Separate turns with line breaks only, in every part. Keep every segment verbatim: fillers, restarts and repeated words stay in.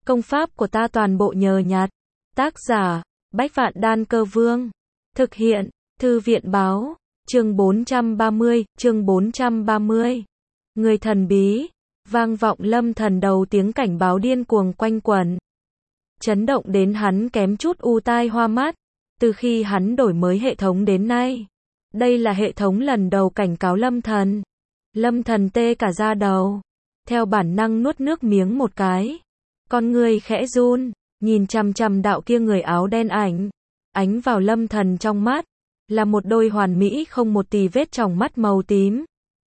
Công pháp của ta toàn bộ nhờ nhặt. Tác giả, Bách Vạn Đan Cơ Vương. Thực hiện, Thư viện Báo. Chương bốn trăm ba mươi, chương bốn trăm ba mươi. Người thần bí. Vang vọng Lâm Thần đầu tiếng cảnh báo điên cuồng quanh quẩn. Chấn động đến hắn kém chút u tai hoa mắt. Từ khi hắn đổi mới hệ thống đến nay. Đây là hệ thống lần đầu cảnh cáo Lâm Thần. Lâm Thần tê cả da đầu. Theo bản năng nuốt nước miếng một cái. Con người khẽ run, nhìn chằm chằm đạo kia người áo đen ảnh. Ánh vào Lâm Thần trong mắt. Là một đôi hoàn mỹ không một tì vết tròng mắt màu tím.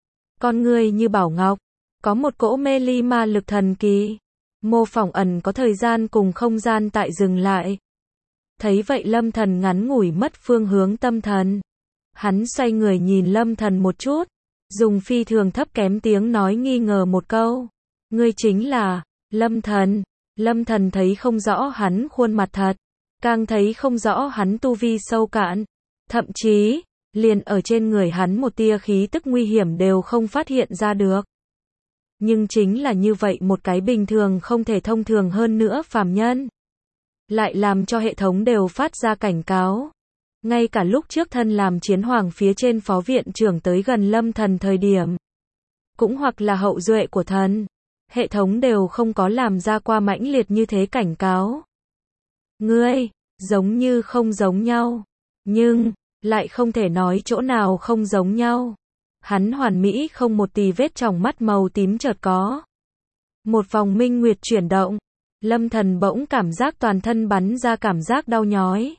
Con người như bảo ngọc. Có một cỗ mê ly ma lực thần kỳ. Mô phỏng ẩn có thời gian cùng không gian tại dừng lại. Thấy vậy Lâm Thần ngắn ngủi mất phương hướng tâm thần. Hắn xoay người nhìn Lâm Thần một chút. Dùng phi thường thấp kém tiếng nói nghi ngờ một câu. Ngươi chính là Lâm Thần. Lâm Thần thấy không rõ hắn khuôn mặt thật. Càng thấy không rõ hắn tu vi sâu cạn. Thậm chí, liền ở trên người hắn một tia khí tức nguy hiểm đều không phát hiện ra được. Nhưng chính là như vậy một cái bình thường không thể thông thường hơn nữa phàm nhân. Lại làm cho hệ thống đều phát ra cảnh cáo. Ngay cả lúc trước thân làm chiến hoàng phía trên phó viện trưởng tới gần Lâm Thần thời điểm. Cũng hoặc là hậu duệ của thần. Hệ thống đều không có làm ra qua mãnh liệt như thế cảnh cáo. Ngươi, giống như không giống nhau. Nhưng, lại không thể nói chỗ nào không giống nhau. Hắn hoàn mỹ không một tì vết tròng mắt màu tím chợt có. Một vòng minh nguyệt chuyển động. Lâm Thần bỗng cảm giác toàn thân bắn ra cảm giác đau nhói.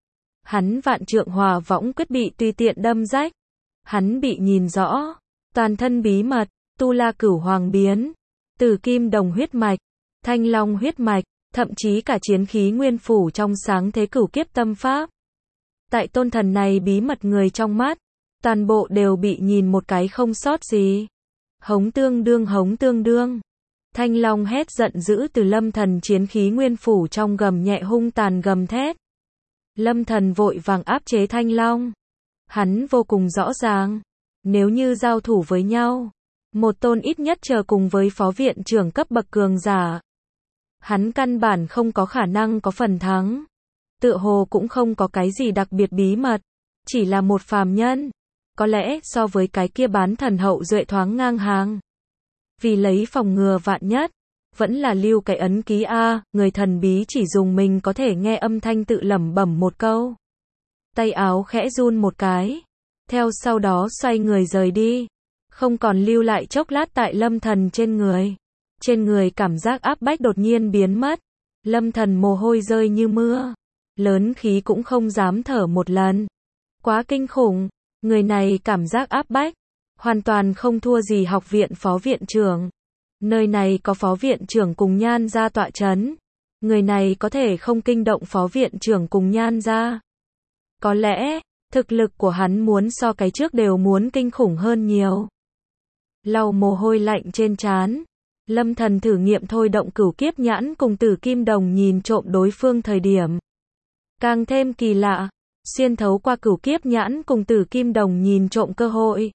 Hắn vạn trượng hòa võng quyết bị tùy tiện đâm rách. Hắn bị nhìn rõ. Toàn thân bí mật, tu la cửu hoàng biến. Tử kim đồng huyết mạch, thanh long huyết mạch, thậm chí cả chiến khí nguyên phủ trong sáng thế cửu kiếp tâm pháp. Tại tôn thần này bí mật người trong mắt. Toàn bộ đều bị nhìn một cái không sót gì. Hống tương đương hống tương đương. Thanh long hét giận dữ từ Lâm Thần chiến khí nguyên phủ trong gầm nhẹ hung tàn gầm thét. Lâm Thần vội vàng áp chế thanh long. Hắn vô cùng rõ ràng. Nếu như giao thủ với nhau. Một tôn ít nhất chờ cùng với phó viện trưởng cấp bậc cường giả. Hắn căn bản không có khả năng có phần thắng. Tựa hồ cũng không có cái gì đặc biệt bí mật. Chỉ là một phàm nhân. Có lẽ so với cái kia bán thần hậu duệ thoáng ngang hàng. Vì lấy phòng ngừa vạn nhất. Vẫn là lưu cái ấn ký A, người thần bí chỉ dùng mình có thể nghe âm thanh tự lẩm bẩm một câu. Tay áo khẽ run một cái. Theo sau đó xoay người rời đi. Không còn lưu lại chốc lát tại Lâm Thần trên người. Trên người cảm giác áp bách đột nhiên biến mất. Lâm Thần mồ hôi rơi như mưa. Lớn khí cũng không dám thở một lần. Quá kinh khủng. Người này cảm giác áp bách. Hoàn toàn không thua gì học viện phó viện trưởng. Nơi này có phó viện trưởng cùng Nhan gia tọa chấn. Người này có thể không kinh động phó viện trưởng cùng Nhan gia. Có lẽ, thực lực của hắn muốn so cái trước đều muốn kinh khủng hơn nhiều. Lau mồ hôi lạnh trên trán. Lâm Thần thử nghiệm thôi động cửu kiếp nhãn cùng Tử Kim Đồng nhìn trộm đối phương thời điểm. Càng thêm kỳ lạ, xuyên thấu qua cửu kiếp nhãn cùng Tử Kim Đồng nhìn trộm cơ hội.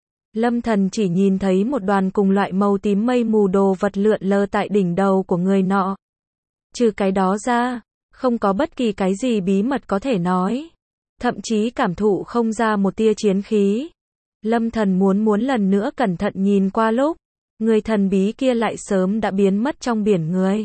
Lâm Thần chỉ nhìn thấy một đoàn cùng loại màu tím mây mù đồ vật lượn lờ tại đỉnh đầu của người nọ. Trừ cái đó ra, không có bất kỳ cái gì bí mật có thể nói. Thậm chí cảm thụ không ra một tia chiến khí. Lâm Thần muốn muốn lần nữa cẩn thận nhìn qua lúc. Người thần bí kia lại sớm đã biến mất trong biển người.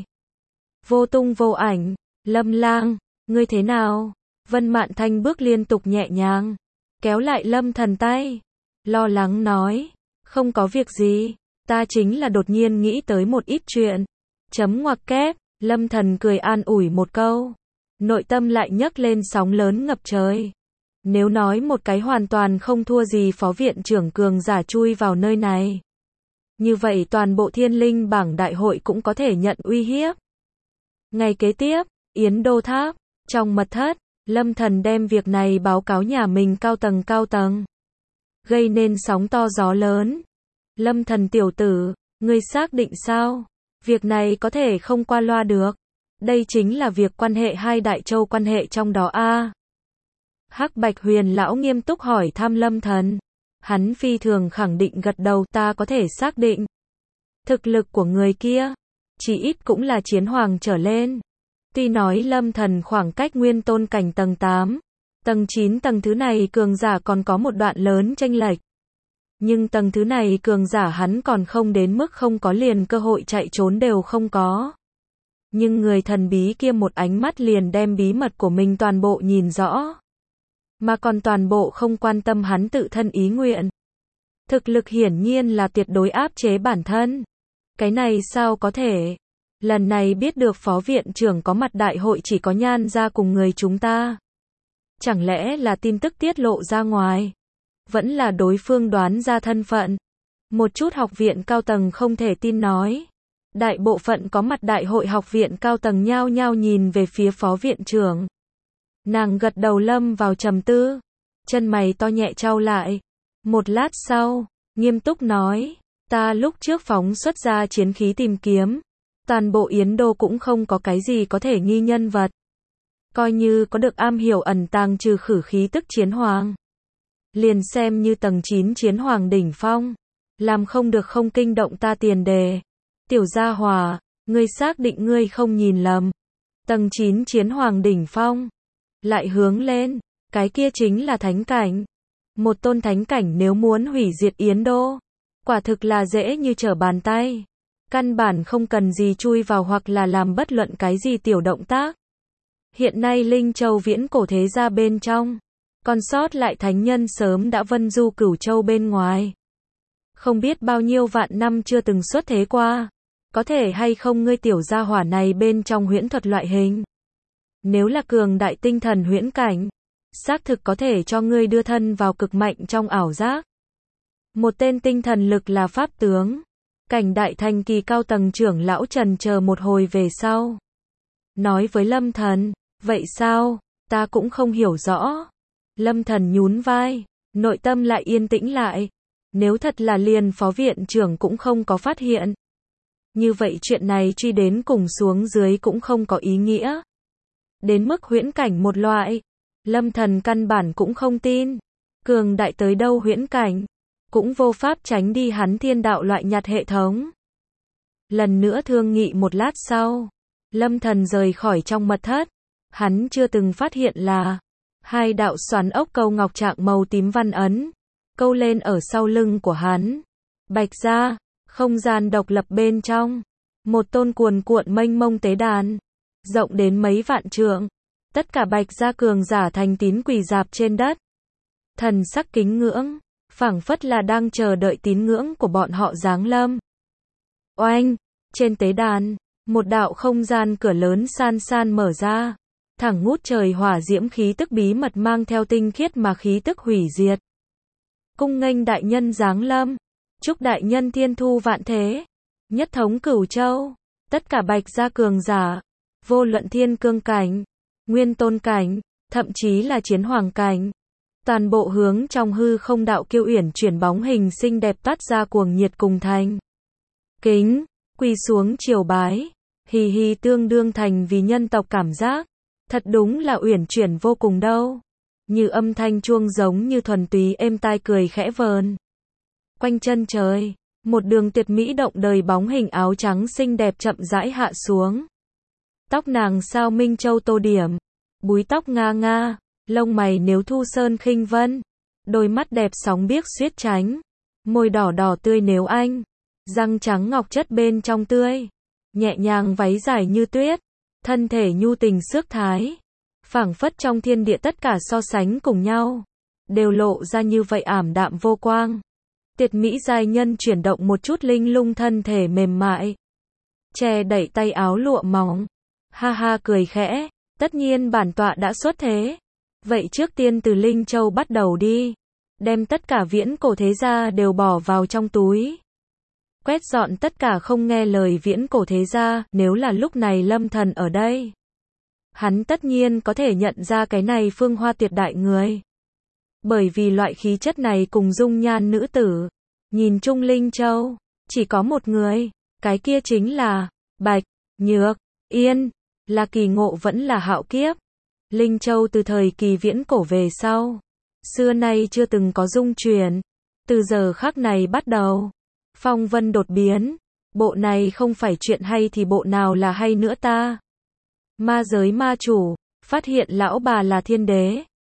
Vô tung vô ảnh. Lâm Lang, ngươi thế nào? Vân Mạn Thanh bước liên tục nhẹ nhàng. Kéo lại Lâm Thần tay. Lo lắng nói. Không có việc gì. Ta chính là đột nhiên nghĩ tới một ít chuyện. Chấm ngoặc kép. Lâm Thần cười an ủi một câu. Nội tâm lại nhấc lên sóng lớn ngập trời. Nếu nói một cái hoàn toàn không thua gì phó viện trưởng cường giả chui vào nơi này. Như vậy toàn bộ thiên linh bảng đại hội cũng có thể nhận uy hiếp. Ngày kế tiếp, Yến Đô Tháp, trong mật thất, Lâm Thần đem việc này báo cáo nhà mình cao tầng cao tầng. Gây nên sóng to gió lớn. Lâm Thần tiểu tử, ngươi xác định sao? Việc này có thể không qua loa được. Đây chính là việc quan hệ hai đại châu quan hệ trong đó a. Hắc Bạch Huyền lão nghiêm túc hỏi thăm Lâm Thần. Hắn phi thường khẳng định gật đầu, ta có thể xác định. Thực lực của người kia, chỉ ít cũng là chiến hoàng trở lên. Tuy nói Lâm Thần khoảng cách nguyên tôn cảnh tầng tám, tầng chín tầng thứ này cường giả còn có một đoạn lớn chênh lệch. Nhưng tầng thứ này cường giả hắn còn không đến mức không có liền cơ hội chạy trốn đều không có. Nhưng người thần bí kia một ánh mắt liền đem bí mật của mình toàn bộ nhìn rõ. Mà còn toàn bộ không quan tâm hắn tự thân ý nguyện. Thực lực hiển nhiên là tuyệt đối áp chế bản thân. Cái này sao có thể? Lần này biết được phó viện trưởng có mặt đại hội chỉ có Nhan gia cùng người chúng ta. Chẳng lẽ là tin tức tiết lộ ra ngoài? Vẫn là đối phương đoán ra thân phận. Một chút học viện cao tầng không thể tin nói. Đại bộ phận có mặt đại hội học viện cao tầng nhao nhao nhìn về phía phó viện trưởng. Nàng gật đầu lâm vào trầm tư. Chân mày to nhẹ trao lại. Một lát sau, nghiêm túc nói. Ta lúc trước phóng xuất ra chiến khí tìm kiếm. Toàn bộ Yến Đô cũng không có cái gì có thể nghi nhân vật. Coi như có được am hiểu ẩn tàng trừ khử khí tức chiến hoàng. Liền xem như tầng chín chiến hoàng đỉnh phong. Làm không được không kinh động ta tiền đề. Tiểu gia hòa, ngươi xác định ngươi không nhìn lầm. Tầng chín chiến hoàng đỉnh phong. Lại hướng lên, cái kia chính là thánh cảnh. Một tôn thánh cảnh nếu muốn hủy diệt Yến Đô. Quả thực là dễ như trở bàn tay. Căn bản không cần gì chui vào hoặc là làm bất luận cái gì tiểu động tác. Hiện nay Linh Châu viễn cổ thế gia bên trong. Còn sót lại thánh nhân sớm đã vân du cửu châu bên ngoài. Không biết bao nhiêu vạn năm chưa từng xuất thế qua. Có thể hay không ngươi tiểu gia hỏa này bên trong huyễn thuật loại hình. Nếu là cường đại tinh thần huyễn cảnh. Xác thực có thể cho ngươi đưa thân vào cực mạnh trong ảo giác. Một tên tinh thần lực là pháp tướng. Cảnh đại thành kỳ cao tầng trưởng lão trần chờ một hồi về sau. Nói với Lâm Thần, vậy sao, ta cũng không hiểu rõ. Lâm Thần nhún vai, nội tâm lại yên tĩnh lại. Nếu thật là liền phó viện trưởng cũng không có phát hiện. Như vậy chuyện này truy đến cùng xuống dưới cũng không có ý nghĩa. Đến mức huyễn cảnh một loại. Lâm Thần căn bản cũng không tin. Cường đại tới đâu huyễn cảnh. Cũng vô pháp tránh đi hắn thiên đạo loại nhặt hệ thống. Lần nữa thương nghị một lát sau. Lâm Thần rời khỏi trong mật thất. Hắn chưa từng phát hiện là. Hai đạo xoắn ốc câu ngọc trạng màu tím văn ấn. Câu lên ở sau lưng của hắn. Bạch gia, không gian độc lập bên trong. Một tôn cuồn cuộn mênh mông tế đàn. Rộng đến mấy vạn trượng. Tất cả bạch gia cường giả thành tín quỳ dạp trên đất. Thần sắc kính ngưỡng. Phảng phất là đang chờ đợi tín ngưỡng của bọn họ giáng lâm. Oanh, trên tế đàn, một đạo không gian cửa lớn san san mở ra. Thẳng ngút trời hỏa diễm khí tức bí mật mang theo tinh khiết mà khí tức hủy diệt. Cung nghênh đại nhân giáng lâm. Chúc đại nhân thiên thu vạn thế. Nhất thống cửu châu. Tất cả bạch gia cường giả. Vô luận thiên cương cảnh. Nguyên tôn cảnh. Thậm chí là chiến hoàng cảnh. Toàn bộ hướng trong hư không đạo kiêu uyển chuyển bóng hình xinh đẹp toát ra cuồng nhiệt cùng thành. Kính. Quỳ xuống triều bái. Hì hì tương đương thành vì nhân tộc cảm giác. Thật đúng là uyển chuyển vô cùng đâu. Như âm thanh chuông giống như thuần túy êm tai cười khẽ vờn. Quanh chân trời, một đường tuyệt mỹ động đời bóng hình áo trắng xinh đẹp chậm rãi hạ xuống. Tóc nàng sao minh châu tô điểm, búi tóc nga nga, lông mày nếu thu sơn khinh vân, đôi mắt đẹp sóng biếc suýt tránh, môi đỏ đỏ tươi nếu anh, răng trắng ngọc chất bên trong tươi, nhẹ nhàng váy dài như tuyết, thân thể nhu tình xước thái, phảng phất trong thiên địa tất cả so sánh cùng nhau, đều lộ ra như vậy ảm đạm vô quang. Tuyệt mỹ giai nhân chuyển động một chút linh lung thân thể mềm mại, che đẩy tay áo lụa mỏng, ha ha cười khẽ, tất nhiên bản tọa đã xuất thế. Vậy trước tiên từ Linh Châu bắt đầu đi, đem tất cả viễn cổ thế gia đều bỏ vào trong túi. Quét dọn tất cả không nghe lời viễn cổ thế gia, nếu là lúc này Lâm Thần ở đây. Hắn tất nhiên có thể nhận ra cái này phương hoa tuyệt đại người. Bởi vì loại khí chất này cùng dung nhan nữ tử, nhìn chung Linh Châu, chỉ có một người, cái kia chính là Bạch Nhược Yên, là kỳ ngộ vẫn là hạo kiếp. Linh Châu từ thời kỳ viễn cổ về sau, xưa nay chưa từng có dung chuyển, từ giờ khắc này bắt đầu, phong vân đột biến, Bộ này không phải chuyện hay thì bộ nào là hay nữa ta? Ma giới ma chủ, phát hiện lão bà là thiên đế.